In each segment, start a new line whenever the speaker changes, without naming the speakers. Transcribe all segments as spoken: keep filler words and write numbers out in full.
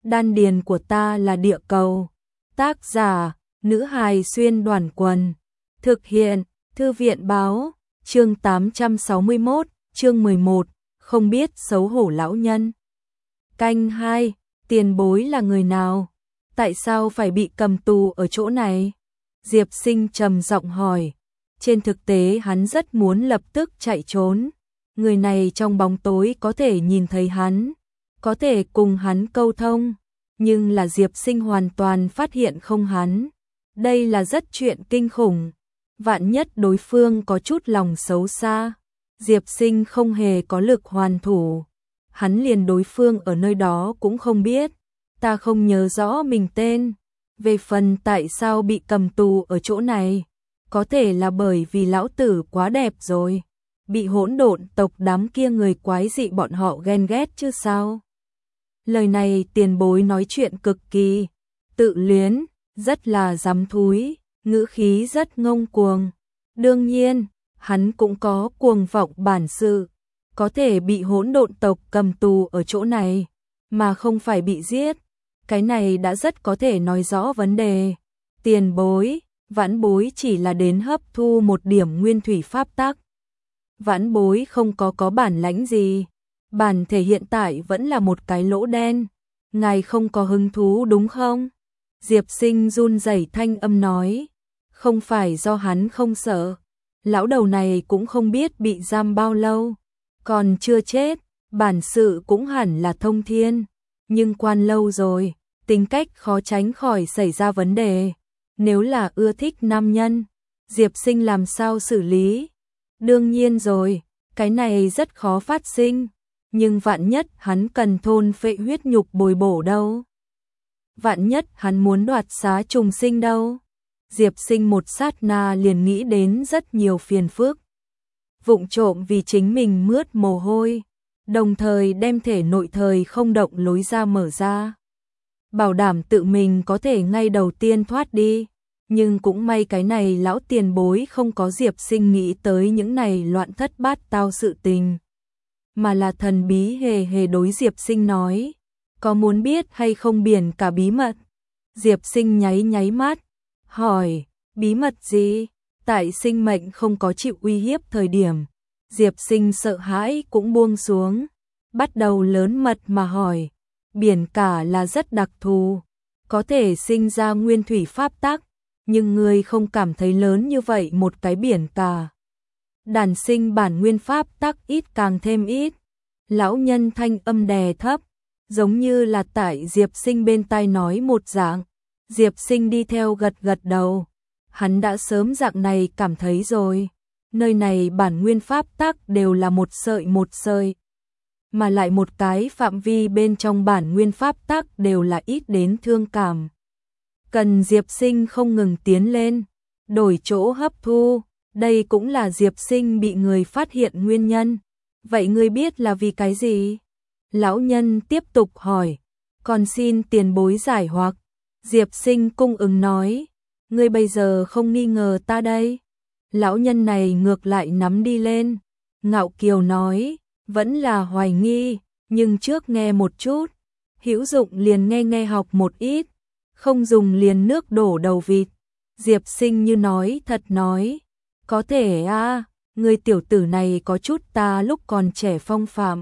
Đan điền của ta là địa cầu. Tác giả, nữ hài xuyên đoàn quần. Thực hiện, thư viện báo, chương tám trăm sáu mươi mốt, chương mười một, không biết xấu hổ lão nhân. Canh hai, tiền bối là người nào? Tại sao phải bị cầm tù ở chỗ này? Diệp Sinh trầm giọng hỏi. Trên thực tế hắn rất muốn lập tức chạy trốn. Người này trong bóng tối có thể nhìn thấy hắn, có thể cùng hắn câu thông, nhưng là Diệp Sinh hoàn toàn phát hiện không hắn. Đây là rất chuyện kinh khủng. Vạn nhất đối phương có chút lòng xấu xa, Diệp Sinh không hề có lực hoàn thủ. Hắn liền đối phương ở nơi đó cũng không biết. Ta không nhớ rõ mình tên. Về phần tại sao bị cầm tù ở chỗ này, có thể là bởi vì lão tử quá đẹp rồi. Bị hỗn độn tộc đám kia người quái dị bọn họ ghen ghét chứ sao. Lời này tiền bối nói chuyện cực kỳ tự luyến, rất là dám thúi, ngữ khí rất ngông cuồng. Đương nhiên, hắn cũng có cuồng vọng bản sự, có thể bị hỗn độn tộc cầm tù ở chỗ này, mà không phải bị giết. Cái này đã rất có thể nói rõ vấn đề. Tiền bối, vãn bối chỉ là đến hấp thu một điểm nguyên thủy pháp tắc. Vãn bối không có có bản lãnh gì. Bản thể hiện tại vẫn là một cái lỗ đen. Ngài không có hứng thú đúng không? Diệp Sinh run rẩy thanh âm nói. Không phải do hắn không sợ. Lão đầu này cũng không biết bị giam bao lâu. Còn chưa chết, bản sự cũng hẳn là thông thiên. Nhưng quan lâu rồi, tính cách khó tránh khỏi xảy ra vấn đề. Nếu là ưa thích nam nhân, Diệp Sinh làm sao xử lý? Đương nhiên rồi, cái này rất khó phát sinh. Nhưng vạn nhất hắn cần thôn phệ huyết nhục bồi bổ đâu? Vạn nhất hắn muốn đoạt xá trùng sinh đâu? Diệp Sinh một sát na liền nghĩ đến rất nhiều phiền phức. Vụng trộm vì chính mình mướt mồ hôi, đồng thời đem thể nội thời không động lối ra mở ra. Bảo đảm tự mình có thể ngay đầu tiên thoát đi. Nhưng cũng may cái này lão tiền bối không có Diệp Sinh nghĩ tới những này loạn thất bát tao sự tình. Mà là thần bí hề hề đối Diệp Sinh nói. Có muốn biết hay không biển cả bí mật? Diệp Sinh nháy nháy mắt, hỏi, bí mật gì? Tại sinh mệnh không có chịu uy hiếp thời điểm, Diệp Sinh sợ hãi cũng buông xuống, bắt đầu lớn mật mà hỏi, biển cả là rất đặc thù, có thể sinh ra nguyên thủy pháp tắc, nhưng ngươi không cảm thấy lớn như vậy một cái biển cả. Đản sinh bản nguyên pháp tắc ít càng thêm ít. Lão nhân thanh âm đè thấp, giống như là tại Diệp Sinh bên tai nói một dạng. Diệp Sinh đi theo gật gật đầu. Hắn đã sớm dạng này cảm thấy rồi. Nơi này bản nguyên pháp tắc đều là một sợi một sợi. Mà lại một cái phạm vi bên trong bản nguyên pháp tắc đều là ít đến thương cảm. Cần Diệp Sinh không ngừng tiến lên, đổi chỗ hấp thu. Đây cũng là Diệp Sinh bị người phát hiện nguyên nhân. Vậy ngươi biết là vì cái gì? Lão nhân tiếp tục hỏi. Còn xin tiền bối giải hoặc. Diệp Sinh cung ứng nói. Ngươi bây giờ không nghi ngờ ta đây. Lão nhân này ngược lại nắm đi lên. Ngạo kiều nói. Vẫn là hoài nghi. Nhưng trước nghe một chút. Hữu dụng liền nghe nghe học một ít. Không dùng liền nước đổ đầu vịt. Diệp Sinh như nói thật nói. Có thể a, à, người tiểu tử này có chút ta lúc còn trẻ phong phạm.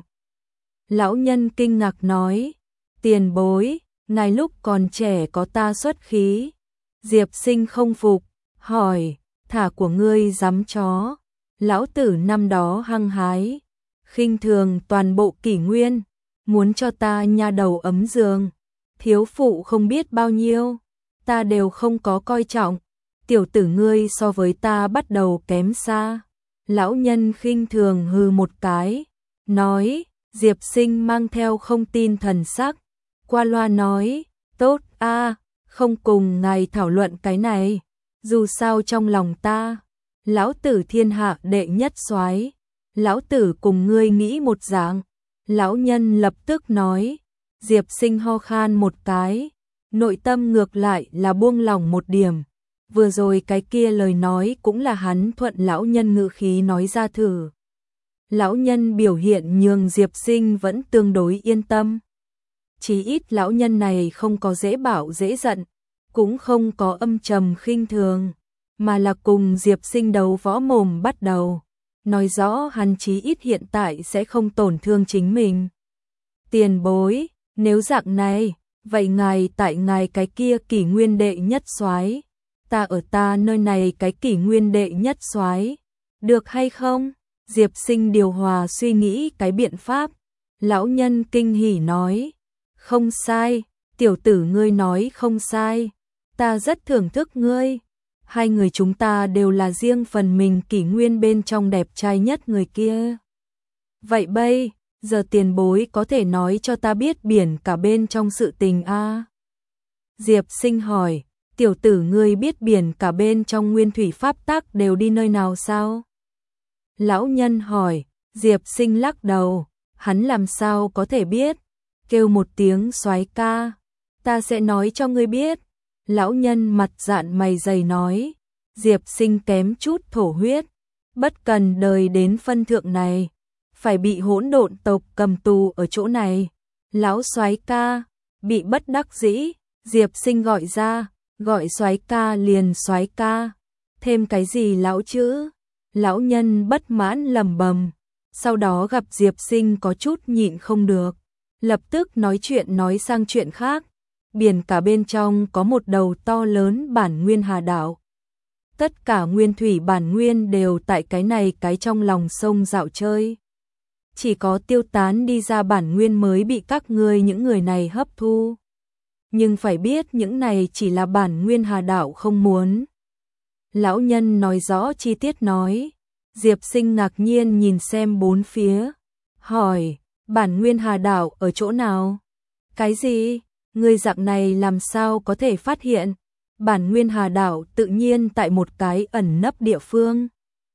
Lão nhân kinh ngạc nói, tiền bối, ngài lúc còn trẻ có ta xuất khí. Diệp Sinh không phục, hỏi, thả của ngươi dám chó. Lão tử năm đó hăng hái, khinh thường toàn bộ kỷ nguyên, muốn cho ta nha đầu ấm giường. Thiếu phụ không biết bao nhiêu, ta đều không có coi trọng. Tiểu tử ngươi so với ta bắt đầu kém xa. Lão nhân khinh thường hừ một cái, nói, Diệp Sinh mang theo không tin thần sắc, qua loa nói, tốt a, không cùng ngài thảo luận cái này, dù sao trong lòng ta, lão tử thiên hạ đệ nhất soái, lão tử cùng ngươi nghĩ một dạng. Lão nhân lập tức nói, Diệp Sinh ho khan một cái, nội tâm ngược lại là buông lỏng một điểm. Vừa rồi cái kia lời nói cũng là hắn thuận lão nhân ngữ khí nói ra thử. Lão nhân biểu hiện nhường Diệp Sinh vẫn tương đối yên tâm. Chí ít lão nhân này không có dễ bảo dễ giận, cũng không có âm trầm khinh thường, mà là cùng Diệp Sinh đấu võ mồm bắt đầu, nói rõ hắn chí ít hiện tại sẽ không tổn thương chính mình. Tiền bối, nếu dạng này, vậy ngài tại ngài cái kia kỷ nguyên đệ nhất soái, ta ở ta nơi này cái kỷ nguyên đệ nhất soái, được hay không? Diệp Sinh điều hòa suy nghĩ cái biện pháp, lão nhân kinh hỉ nói, không sai, tiểu tử ngươi nói không sai, ta rất thưởng thức ngươi, hai người chúng ta đều là riêng phần mình kỷ nguyên bên trong đẹp trai nhất người kia. Vậy bây, giờ tiền bối có thể nói cho ta biết biển cả bên trong sự tình a? À? Diệp Sinh hỏi, tiểu tử ngươi biết biển cả bên trong nguyên thủy pháp tắc đều đi nơi nào sao? Lão nhân hỏi, Diệp Sinh lắc đầu, hắn làm sao có thể biết, kêu một tiếng soái ca, ta sẽ nói cho ngươi biết. Lão nhân mặt dạn mày dày nói, Diệp Sinh kém chút thổ huyết, bất cần đời đến phân thượng này, phải bị hỗn độn tộc cầm tù ở chỗ này. Lão soái ca, bị bất đắc dĩ, Diệp Sinh gọi ra, gọi soái ca liền soái ca, thêm cái gì lão chữ? Lão nhân bất mãn lầm bầm, sau đó gặp Diệp Sinh có chút nhịn không được, lập tức nói chuyện nói sang chuyện khác. Biển cả bên trong có một đầu to lớn bản nguyên hà đảo. Tất cả nguyên thủy bản nguyên đều tại cái này cái trong lòng sông dạo chơi. Chỉ có tiêu tán đi ra bản nguyên mới bị các ngươi những người này hấp thu. Nhưng phải biết những này chỉ là bản nguyên hà đảo không muốn. Lão nhân nói rõ chi tiết nói. Diệp Sinh ngạc nhiên nhìn xem bốn phía. Hỏi, bản nguyên hà đảo ở chỗ nào? Cái gì? Ngươi dạng này làm sao có thể phát hiện? Bản nguyên hà đảo tự nhiên tại một cái ẩn nấp địa phương.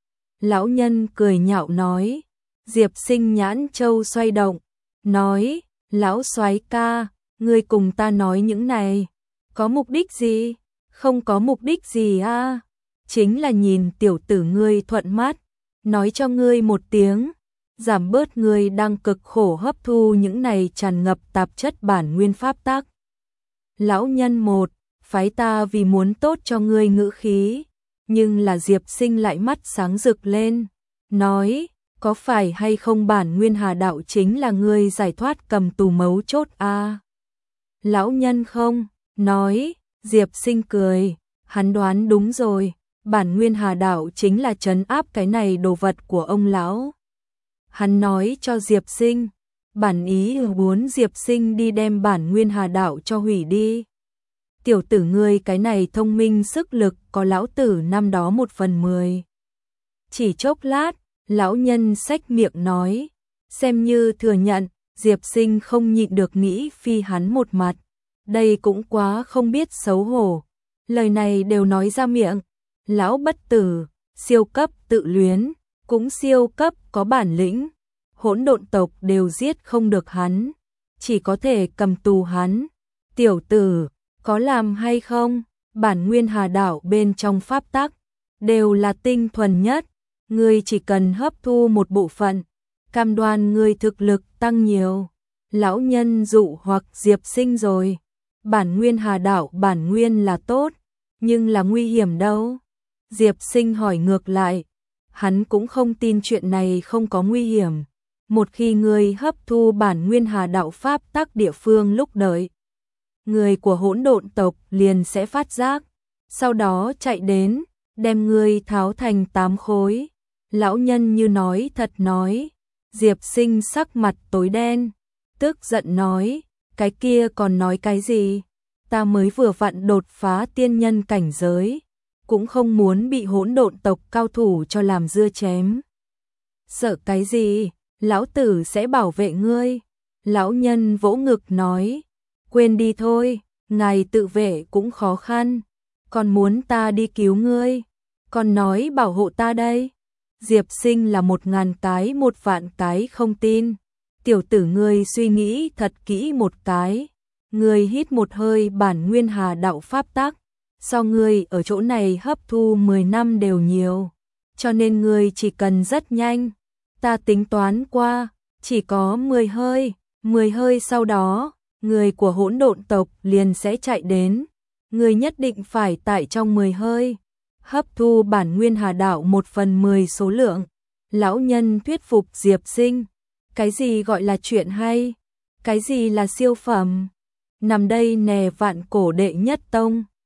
Lão nhân cười nhạo nói. Diệp Sinh nhãn châu xoay động, nói, lão soái ca, ngươi cùng ta nói những này, có mục đích gì? Không có mục đích gì a, à? Chính là nhìn tiểu tử ngươi thuận mắt, nói cho ngươi một tiếng, giảm bớt ngươi đang cực khổ hấp thu những này tràn ngập tạp chất bản nguyên pháp tắc. Lão nhân một, phái ta vì muốn tốt cho ngươi ngữ khí, nhưng là Diệp Sinh lại mắt sáng rực lên, nói, có phải hay không bản nguyên hà đạo chính là ngươi giải thoát cầm tù mấu chốt a? À? Lão nhân không, nói, Diệp Sinh cười, hắn đoán đúng rồi, bản nguyên hà đạo chính là trấn áp cái này đồ vật của ông lão. Hắn nói cho Diệp Sinh, bản ý muốn Diệp Sinh đi đem bản nguyên hà đạo cho hủy đi. Tiểu tử ngươi cái này thông minh sức lực có lão tử năm đó một phần mười. Chỉ chốc lát, lão nhân xách miệng nói, xem như thừa nhận, Diệp Sinh không nhịn được nghĩ phi hắn một mặt. Đây cũng quá không biết xấu hổ. Lời này đều nói ra miệng. Lão bất tử, siêu cấp tự luyến, cũng siêu cấp có bản lĩnh. Hỗn độn tộc đều giết không được hắn, chỉ có thể cầm tù hắn. Tiểu tử, có làm hay không? Bản nguyên hà đảo bên trong pháp tắc đều là tinh thuần nhất. Ngươi chỉ cần hấp thu một bộ phận, cam đoan ngươi thực lực tăng nhiều. Lão nhân dụ hoặc Diệp Sinh rồi. Bản nguyên hà đảo bản nguyên là tốt, nhưng là nguy hiểm đâu? Diệp Sinh hỏi ngược lại. Hắn cũng không tin chuyện này không có nguy hiểm. Một khi ngươi hấp thu bản nguyên hà đạo pháp tắc địa phương lúc đợi, người của hỗn độn tộc liền sẽ phát giác, sau đó chạy đến, đem ngươi tháo thành tám khối. Lão nhân như nói thật nói. Diệp Sinh sắc mặt tối đen, tức giận nói, cái kia còn nói cái gì? Ta mới vừa vặn đột phá tiên nhân cảnh giới, cũng không muốn bị hỗn độn tộc cao thủ cho làm dưa chém. Sợ cái gì? Lão tử sẽ bảo vệ ngươi. Lão nhân vỗ ngực nói, quên đi thôi, ngài tự vệ cũng khó khăn, còn muốn ta đi cứu ngươi, còn nói bảo hộ ta đây. Diệp Sinh là một ngàn cái một vạn cái không tin. Tiểu tử ngươi suy nghĩ thật kỹ một cái. Ngươi hít một hơi bản nguyên hà đạo pháp tắc, so ngươi ở chỗ này hấp thu mười năm đều nhiều, cho nên ngươi chỉ cần rất nhanh. Ta tính toán qua, chỉ có mười hơi, mười hơi sau đó, người của hỗn độn tộc liền sẽ chạy đến. Người nhất định phải tại trong mười hơi hấp thu bản nguyên hà đạo một phần mười số lượng. Lão nhân thuyết phục Diệp Sinh. Cái gì gọi là chuyện hay? Cái gì là siêu phẩm? Nằm đây nè vạn cổ đệ nhất tông.